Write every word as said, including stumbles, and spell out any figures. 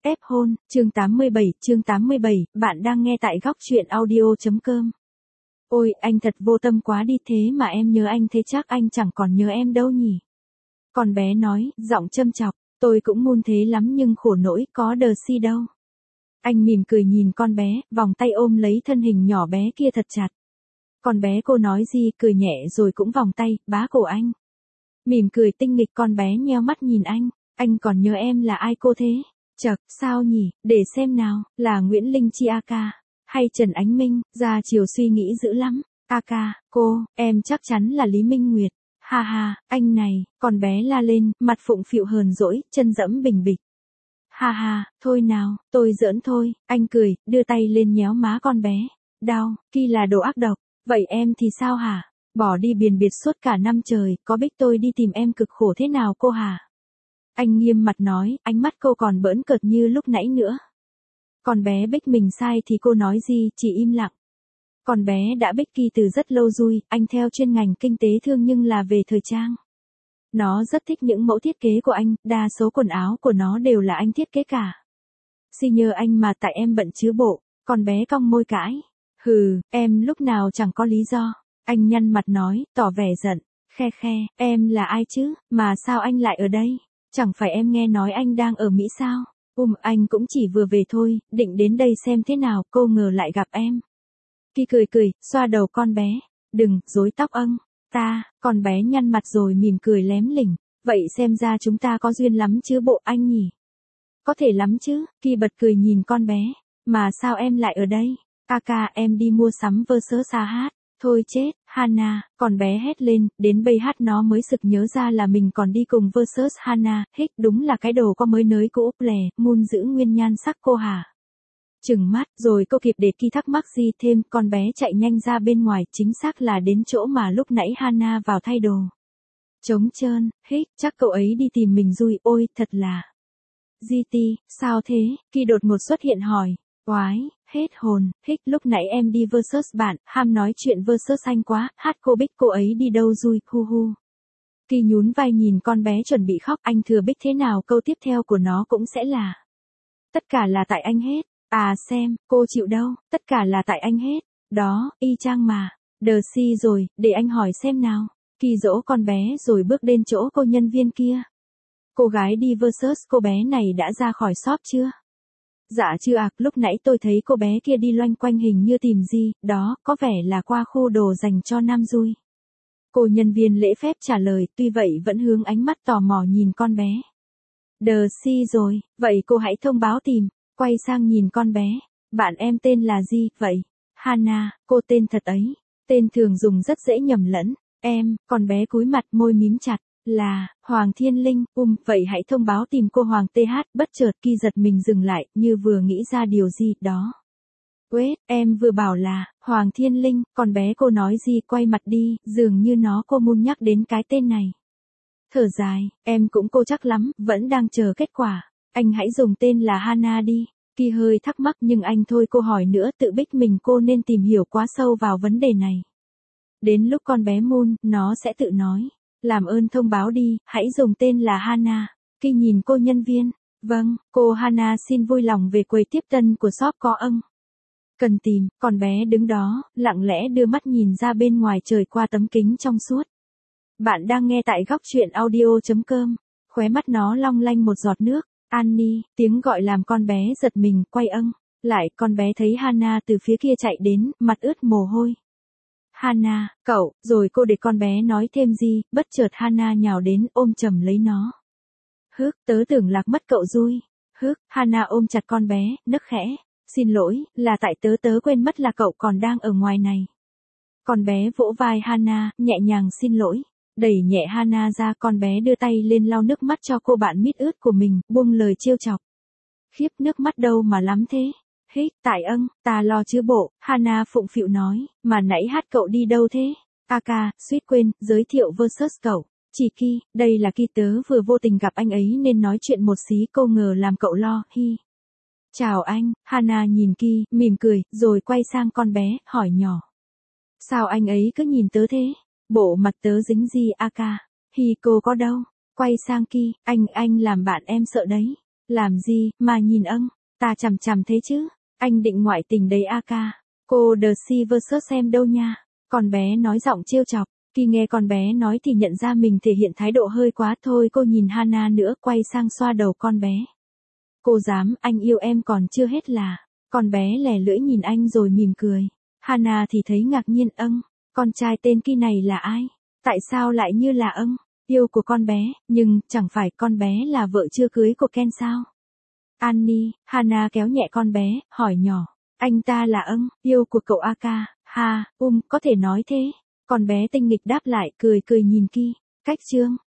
Ép hôn, chương tám mươi bảy, chương tám mươi bảy, bạn đang nghe tại góc truyện audio.com. Ôi, anh thật vô tâm quá đi, thế mà em nhớ anh thế chắc anh chẳng còn nhớ em đâu nhỉ. Con bé nói, giọng châm chọc, tôi cũng muốn thế lắm nhưng khổ nỗi có đờ si đâu. Anh mỉm cười nhìn con bé, vòng tay ôm lấy thân hình nhỏ bé kia thật chặt. Con bé cô nói gì, cười nhẹ rồi cũng vòng tay, bá cổ anh. Mỉm cười tinh nghịch, con bé nheo mắt nhìn anh, anh còn nhớ em là ai cô thế? Chậc, sao nhỉ, để xem nào, là Nguyễn Linh Chi a ca, hay Trần Ánh Minh, ra chiều suy nghĩ dữ lắm, a ca, cô, em chắc chắn là Lý Minh Nguyệt, ha ha, anh này, con bé la lên, mặt phụng phịu hờn dỗi, chân dẫm bình bịch. Ha ha, thôi nào, tôi giỡn thôi, anh cười, đưa tay lên nhéo má con bé, đau, Ki là đồ ác độc, vậy em thì sao hả? Bỏ đi biền biệt suốt cả năm trời, có biết tôi đi tìm em cực khổ thế nào cô hả? Anh nghiêm mặt nói, ánh mắt cô còn bỡn cợt như lúc nãy nữa. Con bé bích mình sai thì cô nói gì, chỉ im lặng. Con bé đã bích Ki từ rất lâu rồi, anh theo chuyên ngành kinh tế thương nhưng là về thời trang. Nó rất thích những mẫu thiết kế của anh, đa số quần áo của nó đều là anh thiết kế cả. Xin nhờ anh mà tại em bận chứ bộ, con bé cong môi cãi. Hừ, em lúc nào chẳng có lý do. Anh nhăn mặt nói, tỏ vẻ giận, khe khe, em là ai chứ, mà sao anh lại ở đây? Chẳng phải em nghe nói anh đang ở Mỹ sao? Ừm, anh cũng chỉ vừa về thôi, định đến đây xem thế nào, cô ngờ lại gặp em. Ki cười cười, xoa đầu con bé. Đừng, rối tóc âng. Ta, con bé nhăn mặt rồi mỉm cười lém lỉnh. Vậy xem ra chúng ta có duyên lắm chứ bộ anh nhỉ? Có thể lắm chứ, Ki bật cười nhìn con bé. Mà sao em lại ở đây? A ca, em đi mua sắm versus a hát. Thôi chết, Hana, con bé hét lên, đến bây hát nó mới sực nhớ ra là mình còn đi cùng versus Hana, hích đúng là cái đồ có mới nới cũ úp lè, mun giữ nguyên nhan sắc cô hả? Chừng mắt, rồi cô kịp để Ki thắc mắc gì thêm, con bé chạy nhanh ra bên ngoài, chính xác là đến chỗ mà lúc nãy Hana vào thay đồ. Trống trơn, hích, chắc cậu ấy đi tìm mình rồi, ôi, thật là. giê tê, sao thế? Ki đột ngột xuất hiện hỏi. Oái, hết hồn, hích lúc nãy em đi versus bạn, ham nói chuyện versus anh quá, hát cô bích cô ấy đi đâu rồi, hu hu. Ki nhún vai nhìn con bé chuẩn bị khóc, anh thừa bích thế nào câu tiếp theo của nó cũng sẽ là. Tất cả là tại anh hết, à xem, cô chịu đâu, tất cả là tại anh hết, đó, y chang mà, đờ si rồi, để anh hỏi xem nào. Ki dỗ con bé rồi bước đến chỗ cô nhân viên kia. Cô gái đi versus cô bé này đã ra khỏi shop chưa? Dạ chưa ạ, à, lúc nãy tôi thấy cô bé kia đi loanh quanh hình như tìm gì, đó, có vẻ là qua khu đồ dành cho nam dui. Cô nhân viên lễ phép trả lời, tuy vậy vẫn hướng ánh mắt tò mò nhìn con bé. Đờ si rồi, vậy cô hãy thông báo tìm, quay sang nhìn con bé, bạn em tên là gì, vậy? Hana, cô tên thật ấy, tên thường dùng rất dễ nhầm lẫn, em, con bé cúi mặt môi mím chặt. Là, Hoàng Thiên Linh, um, vậy hãy thông báo tìm cô Hoàng tê hát, bất chợt Ki giật mình dừng lại, như vừa nghĩ ra điều gì, đó. Quết, em vừa bảo là, Hoàng Thiên Linh, con bé cô nói gì quay mặt đi, dường như nó cô muốn nhắc đến cái tên này. Thở dài, em cũng cô chắc lắm, vẫn đang chờ kết quả, anh hãy dùng tên là Hana đi. Ki hơi thắc mắc nhưng anh thôi cô hỏi nữa tự bích mình cô nên tìm hiểu quá sâu vào vấn đề này. Đến lúc con bé Moon, nó sẽ tự nói. Làm ơn thông báo đi, hãy dùng tên là Hana. Ki nhìn cô nhân viên. Vâng, cô Hana xin vui lòng về quầy tiếp tân của shop có âng. Cần tìm, con bé đứng đó, lặng lẽ đưa mắt nhìn ra bên ngoài trời qua tấm kính trong suốt. Bạn đang nghe tại góc truyện audio.com. Khóe mắt nó long lanh một giọt nước. Annie, tiếng gọi làm con bé giật mình, quay âng. Lại, con bé thấy Hana từ phía kia chạy đến, mặt ướt mồ hôi. Hana, cậu, rồi cô để con bé nói thêm gì, bất chợt Hana nhào đến ôm chầm lấy nó. Hức, tớ tưởng lạc mất cậu rồi. Hức, Hana ôm chặt con bé, nấc khẽ. Xin lỗi, là tại tớ tớ quên mất là cậu còn đang ở ngoài này. Con bé vỗ vai Hana, nhẹ nhàng xin lỗi. Đẩy nhẹ Hana ra, con bé đưa tay lên lau nước mắt cho cô bạn mít ướt của mình, buông lời trêu chọc. Khiếp, nước mắt đâu mà lắm thế. Hích, tại âng, ta lo chứ bộ, Hana phụng phịu nói, mà nãy hát cậu đi đâu thế? A ca, suýt quên, giới thiệu versus cậu. Chỉ Ki, đây là Ki tớ vừa vô tình gặp anh ấy nên nói chuyện một xí cô ngờ làm cậu lo, hi. Chào anh, Hana nhìn Ki, mỉm cười, rồi quay sang con bé, hỏi nhỏ. Sao anh ấy cứ nhìn tớ thế? Bộ mặt tớ dính gì A ca? Hi cô có đâu? Quay sang Ki, anh anh làm bạn em sợ đấy. Làm gì, mà nhìn âng, ta chằm chằm thế chứ, anh định ngoại tình đấy a ca. Cô The Silver xem đâu nha. Con bé nói giọng trêu chọc. Khi nghe con bé nói thì nhận ra mình thể hiện thái độ hơi quá thôi. Cô nhìn Hana nữa, quay sang xoa đầu con bé. Cô dám, anh yêu em còn chưa hết là. Con bé lè lưỡi nhìn anh rồi mỉm cười. Hana thì thấy ngạc nhiên. Âng, con trai tên kia này là ai? Tại sao lại như là âng, yêu của con bé, nhưng chẳng phải con bé là vợ chưa cưới của Ken sao? Annie, Hana kéo nhẹ con bé, hỏi nhỏ. Anh ta là âng, yêu của cậu a ca. Ha, um, có thể nói thế. Con bé tinh nghịch đáp lại, cười cười nhìn Ki. Cách trương.